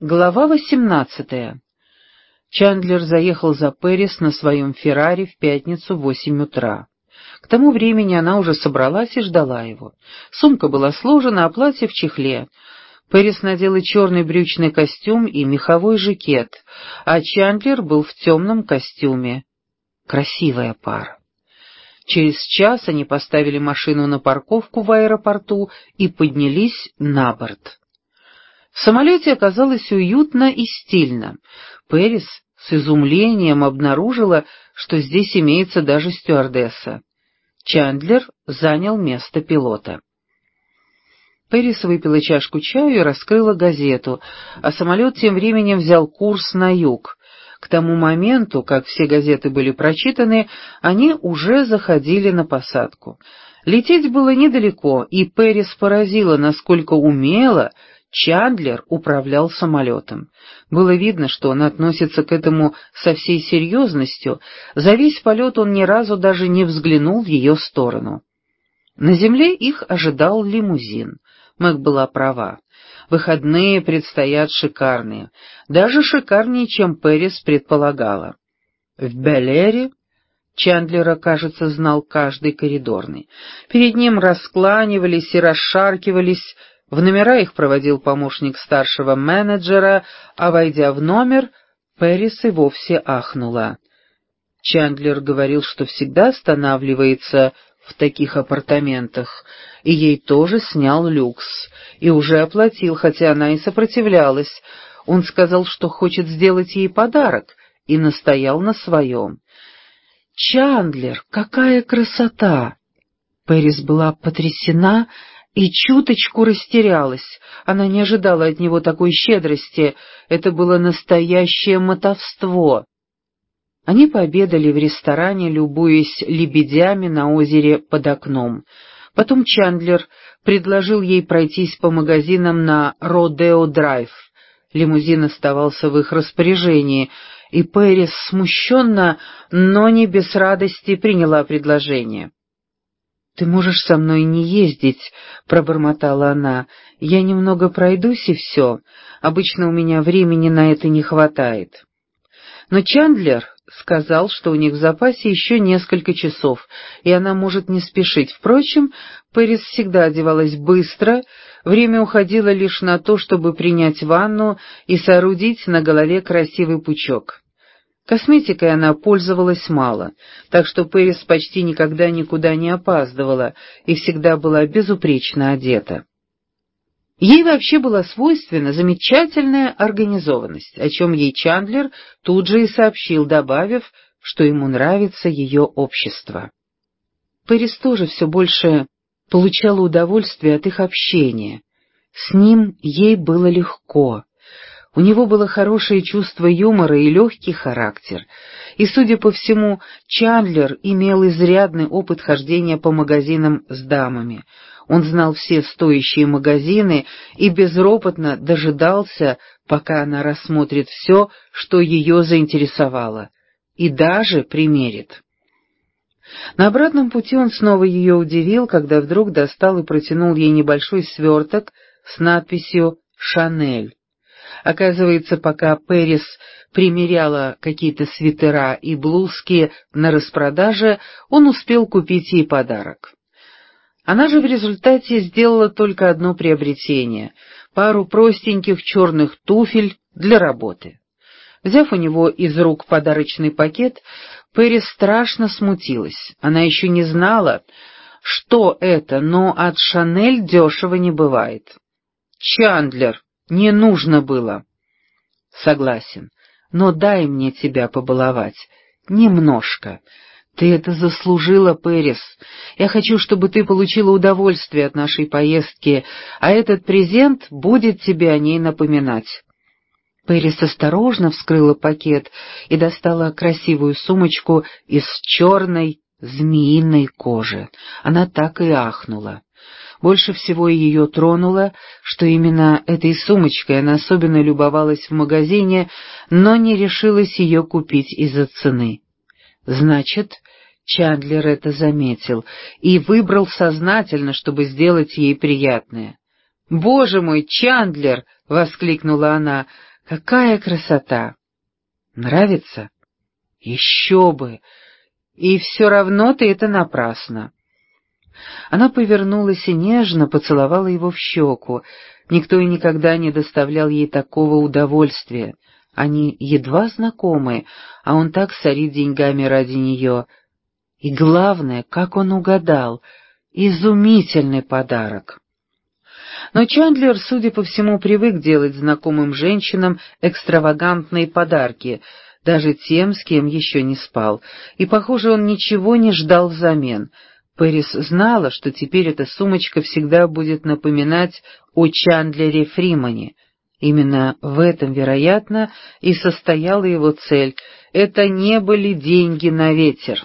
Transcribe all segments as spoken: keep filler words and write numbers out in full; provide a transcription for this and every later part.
Глава восемнадцатая. Чандлер заехал за Пэрис на своем Феррари в пятницу в восемь утра. К тому времени она уже собралась и ждала его. Сумка была сложена, а платье в чехле. Пэрис надела черный брючный костюм и меховой жакет, а Чандлер был в темном костюме. Красивая пара. Через час они поставили машину на парковку в аэропорту и поднялись на борт. В самолете оказалось уютно и стильно. Пэрис с изумлением обнаружила, что здесь имеется даже стюардесса. Чандлер занял место пилота. Пэрис выпила чашку чаю и раскрыла газету, а самолет тем временем взял курс на юг. К тому моменту, как все газеты были прочитаны, они уже заходили на посадку. Лететь было недалеко, и Пэрис поразила, насколько умело Чандлер управлял самолетом. Было видно, что он относится к этому со всей серьезностью. За весь полет он ни разу даже не взглянул в ее сторону. На земле их ожидал лимузин. Мэг была права. Выходные предстоят шикарные. Даже шикарнее, чем Пэрис предполагала. В Белэре Чандлера, кажется, знал каждый коридорный. Перед ним раскланивались и расшаркивались. В номера их проводил помощник старшего менеджера, а, войдя в номер, Пэрис и вовсе ахнула. Чандлер говорил, что всегда останавливается в таких апартаментах, и ей тоже снял люкс, и уже оплатил, хотя она и сопротивлялась. Он сказал, что хочет сделать ей подарок, и настоял на своем. «Чандлер, какая красота!» Пэрис была потрясена и чуточку растерялась. Она не ожидала от него такой щедрости. Это было настоящее мотовство. Они пообедали в ресторане, любуясь лебедями на озере под окном. Потом Чандлер предложил ей пройтись по магазинам на Родео-драйв. Лимузин оставался в их распоряжении, и Пэрис смущенно, но не без радости приняла предложение. «Ты можешь со мной не ездить», — пробормотала она. «Я немного пройдусь, и все. Обычно у меня времени на это не хватает». Но Чандлер сказал, что у них в запасе еще несколько часов, и она может не спешить. Впрочем, Пэрис всегда одевалась быстро, время уходило лишь на то, чтобы принять ванну и соорудить на голове красивый пучок. Косметикой она пользовалась мало, так что Пэрис почти никогда никуда не опаздывала и всегда была безупречно одета. Ей вообще была свойственна замечательная организованность, о чем ей Чандлер тут же и сообщил, добавив, что ему нравится ее общество. Пэрис тоже все больше получала удовольствие от их общения. С ним ей было легко. У него было хорошее чувство юмора и легкий характер, и, судя по всему, Чандлер имел изрядный опыт хождения по магазинам с дамами. Он знал все стоящие магазины и безропотно дожидался, пока она рассмотрит все, что ее заинтересовало, и даже примерит. На обратном пути он снова ее удивил, когда вдруг достал и протянул ей небольшой сверток с надписью «Шанель». Оказывается, пока Пэрис примеряла какие-то свитера и блузки на распродаже, он успел купить ей подарок. Она же в результате сделала только одно приобретение — пару простеньких черных туфель для работы. Взяв у него из рук подарочный пакет, Пэрис страшно смутилась. Она еще не знала, что это, но от Шанель дешево не бывает. «Чандлер, не нужно было». «Согласен, но дай мне тебя побаловать. Немножко. Ты это заслужила, Пэрис. Я хочу, чтобы ты получила удовольствие от нашей поездки, а этот презент будет тебе о ней напоминать». Пэрис осторожно вскрыла пакет и достала красивую сумочку из черной змеиной кожи. Она так и ахнула. Больше всего ее тронуло, что именно этой сумочкой она особенно любовалась в магазине, но не решилась ее купить из-за цены. Значит, Чандлер это заметил и выбрал сознательно, чтобы сделать ей приятное. «Боже мой, Чандлер!» — воскликнула она. Какая красота! Нравится? Еще бы! И все равно ты это напрасно. Она повернулась и нежно поцеловала его в щеку. Никто и никогда не доставлял ей такого удовольствия. Они едва знакомы, а он так сорит деньгами ради нее. И главное, как он угадал, изумительный подарок. Но Чандлер, судя по всему, привык делать знакомым женщинам экстравагантные подарки, даже тем, с кем еще не спал, и, похоже, он ничего не ждал взамен. Пэрис знала, что теперь эта сумочка всегда будет напоминать о Чандлере Фримане. Именно в этом, вероятно, и состояла его цель. Это не были деньги на ветер.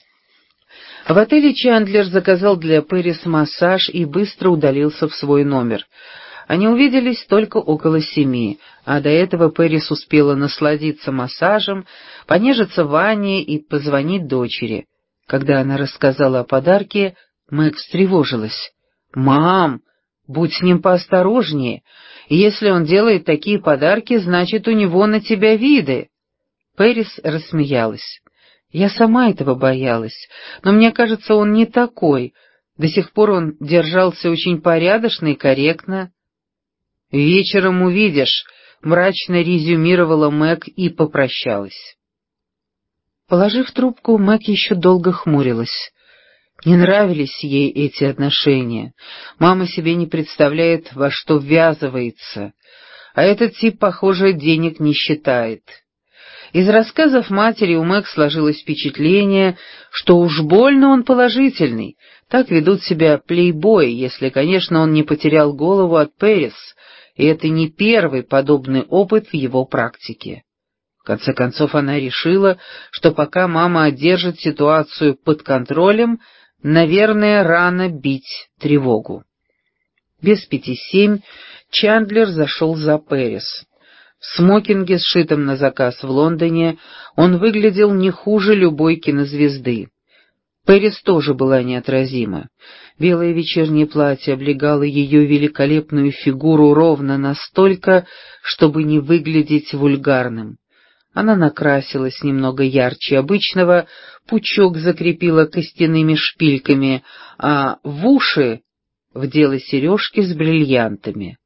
В отеле Чандлер заказал для Пэрис массаж и быстро удалился в свой номер. Они увиделись только около семи, а до этого Пэрис успела насладиться массажем, понежиться в ванне и позвонить дочери. Когда она рассказала о подарке, Мэг встревожилась. «Мам, будь с ним поосторожнее. Если он делает такие подарки, значит, у него на тебя виды». Пэрис рассмеялась. «Я сама этого боялась, но мне кажется, он не такой. До сих пор он держался очень порядочно и корректно». «Вечером увидишь», — мрачно резюмировала Мэг и попрощалась. Положив трубку, Мэг еще долго хмурилась. Не нравились ей эти отношения. Мама себе не представляет, во что ввязывается, а этот тип, похоже, денег не считает. Из рассказов матери у Мэг сложилось впечатление, что уж больно он положительный. Так ведут себя плейбои, если, конечно, он не потерял голову от Пэрис, и это не первый подобный опыт в его практике. В конце концов, она решила, что пока мама одержит ситуацию под контролем, наверное, рано бить тревогу. Без пяти семь Чандлер зашел за Пэрис. В смокинге, сшитом на заказ в Лондоне, он выглядел не хуже любой кинозвезды. Пэрис тоже была неотразима. Белое вечернее платье облегало ее великолепную фигуру ровно настолько, чтобы не выглядеть вульгарным. Она накрасилась немного ярче обычного, пучок закрепила костяными шпильками, а в уши вдела сережки с бриллиантами.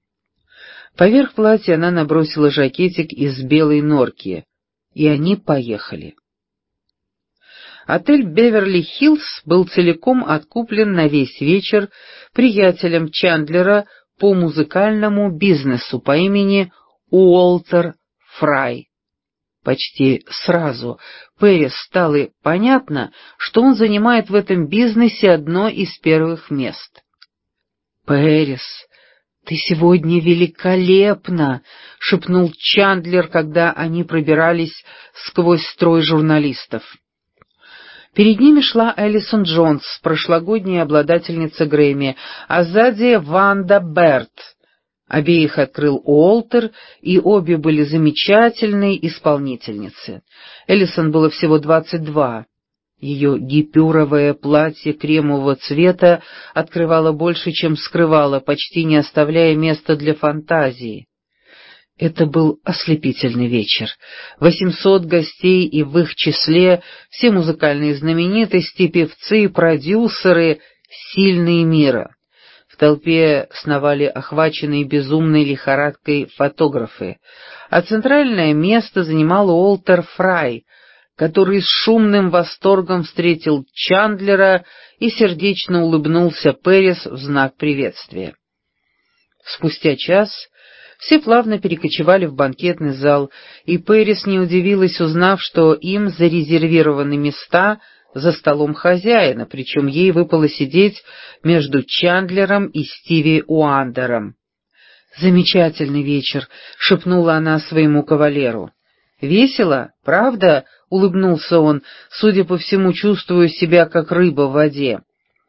Поверх платья она набросила жакетик из белой норки, и они поехали. Отель «Беверли-Хиллз» был целиком откуплен на весь вечер приятелем Чандлера по музыкальному бизнесу по имени Уолтер Фрай. Почти сразу Пэрис стало понятно, что он занимает в этом бизнесе одно из первых мест. «Пэрис, ты сегодня великолепна!» — шепнул Чандлер, когда они пробирались сквозь строй журналистов. Перед ними шла Элисон Джонс, прошлогодняя обладательница Грэмми, а сзади Ванда Берт. Обеих открыл Уолтер, и обе были замечательные исполнительницы. Элисон было всего двадцать два. Ее гипюровое платье кремового цвета открывало больше, чем скрывало, почти не оставляя места для фантазии. Это был ослепительный вечер. Восемьсот гостей, и в их числе все музыкальные знаменитости, певцы и продюсеры, сильные мира. В толпе сновали охваченные безумной лихорадкой фотографы, а центральное место занимал Уолтер Фрай, который с шумным восторгом встретил Чандлера и сердечно улыбнулся Пэрис в знак приветствия. Спустя час все плавно перекочевали в банкетный зал, и Пэрис не удивилась, узнав, что им зарезервированы места за столом хозяина, причем ей выпало сидеть между Чандлером и Стиви Уандером. «Замечательный вечер», — шепнула она своему кавалеру. «Весело, правда?» — улыбнулся он, судя по всему, чувствуя себя как рыба в воде.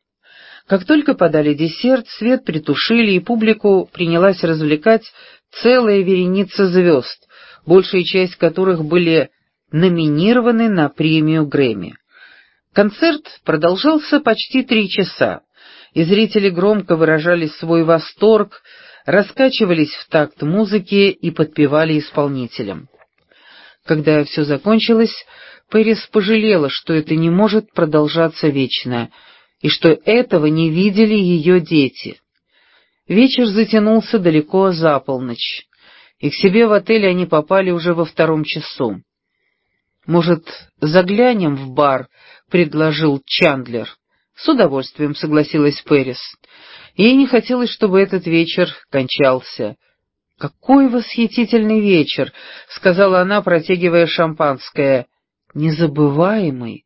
Как только подали десерт, свет притушили, и публику принялась развлекать целая вереница звезд, большая часть которых были номинированы на премию Грэмми. Концерт продолжался почти три часа, и зрители громко выражали свой восторг, раскачивались в такт музыки и подпевали исполнителям. Когда все закончилось, Пэрис пожалела, что это не может продолжаться вечно, и что этого не видели ее дети. Вечер затянулся далеко за полночь, и к себе в отель они попали уже во втором часу. «Может, заглянем в бар?» — предложил Чандлер. С удовольствием согласилась Пэрис. Ей не хотелось, чтобы этот вечер кончался. «Какой восхитительный вечер!» — сказала она, протягивая шампанское. «Незабываемый.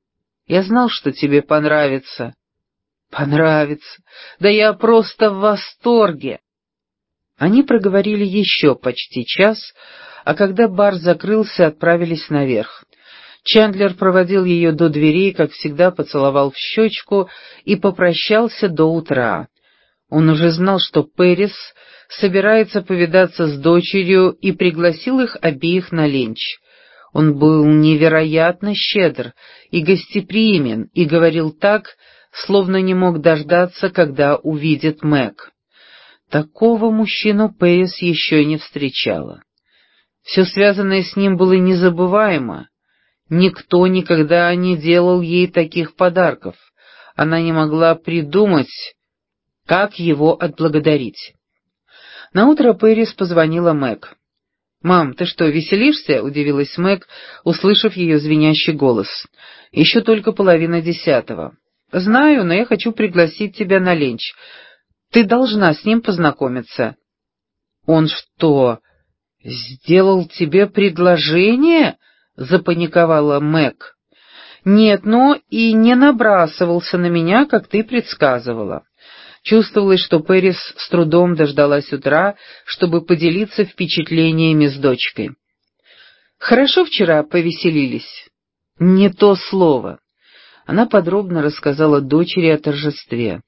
Я знал, что тебе понравится». «Понравится? Да я просто в восторге!» Они проговорили еще почти час, а когда бар закрылся, отправились наверх. Чандлер проводил ее до дверей, как всегда поцеловал в щечку и попрощался до утра. Он уже знал, что Пэрис собирается повидаться с дочерью, и пригласил их обеих на ленч. Он был невероятно щедр и гостеприимен, и говорил так, словно не мог дождаться, когда увидит Мэг. Такого мужчину Пэрис еще не встречала. Все связанное с ним было незабываемо. Никто никогда не делал ей таких подарков. Она не могла придумать, как его отблагодарить. Наутро Пэрис позвонила Мэг. «Мам, ты что, веселишься?» — удивилась Мэг, услышав ее звенящий голос. «Еще только половина десятого». «Знаю, но я хочу пригласить тебя на ленч. Ты должна с ним познакомиться». «Он что, сделал тебе предложение?» — запаниковала Мэг. «Нет, но и не набрасывался на меня, как ты предсказывала». Чувствовалось, что Пэрис с трудом дождалась утра, чтобы поделиться впечатлениями с дочкой. «Хорошо вчера повеселились?» «Не то слово». Она подробно рассказала дочери о торжестве.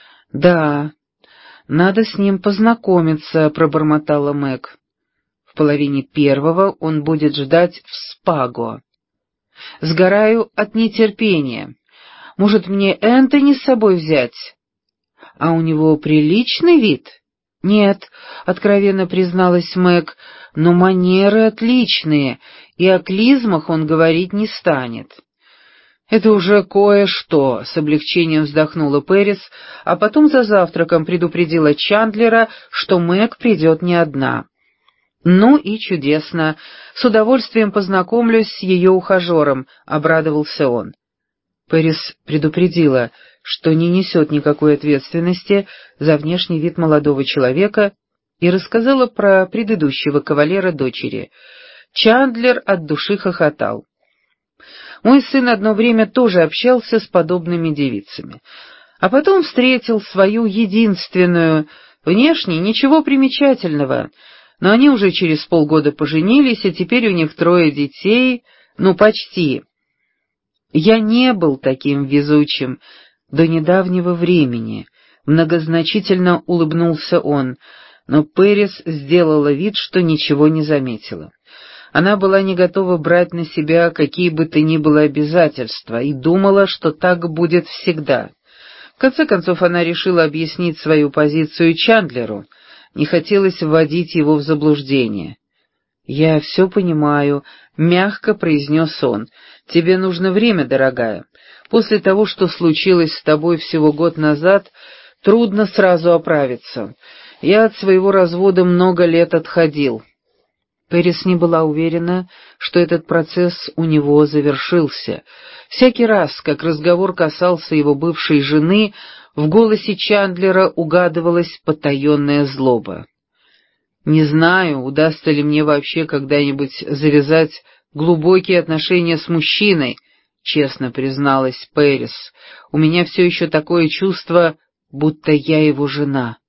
«Да, надо с ним познакомиться», — пробормотала Мэг. «В половине первого он будет ждать в Спаго. Сгораю от нетерпения. Может, мне Энтони с собой взять? А у него приличный вид?» «Нет», — откровенно призналась Мэг, — «но манеры отличные, и о клизмах он говорить не станет». «Это уже кое-что», — с облегчением вздохнула Пэрис, а потом за завтраком предупредила Чандлера, что Мэг придет не одна. «Ну и чудесно. С удовольствием познакомлюсь с ее ухажером», — обрадовался он. Пэрис предупредила, что не несет никакой ответственности за внешний вид молодого человека, и рассказала про предыдущего кавалера дочери. Чандлер от души хохотал. «Мой сын одно время тоже общался с подобными девицами, а потом встретил свою единственную, внешне ничего примечательного, но они уже через полгода поженились, и теперь у них трое детей, ну почти. Я не был таким везучим до недавнего времени», — многозначительно улыбнулся он, но Пэрис сделала вид, что ничего не заметила. Она была не готова брать на себя какие бы то ни было обязательства и думала, что так будет всегда. В конце концов, она решила объяснить свою позицию Чандлеру, не хотелось вводить его в заблуждение. «Я все понимаю», — мягко произнес он. «Тебе нужно время, дорогая. После того, что случилось с тобой всего год назад, трудно сразу оправиться. Я от своего развода много лет отходил». Пэрис не была уверена, что этот процесс у него завершился. Всякий раз, как разговор касался его бывшей жены, в голосе Чандлера угадывалась потаенная злоба. «Не знаю, удастся ли мне вообще когда-нибудь завязать глубокие отношения с мужчиной», — честно призналась Пэрис. «У меня все еще такое чувство, будто я его жена».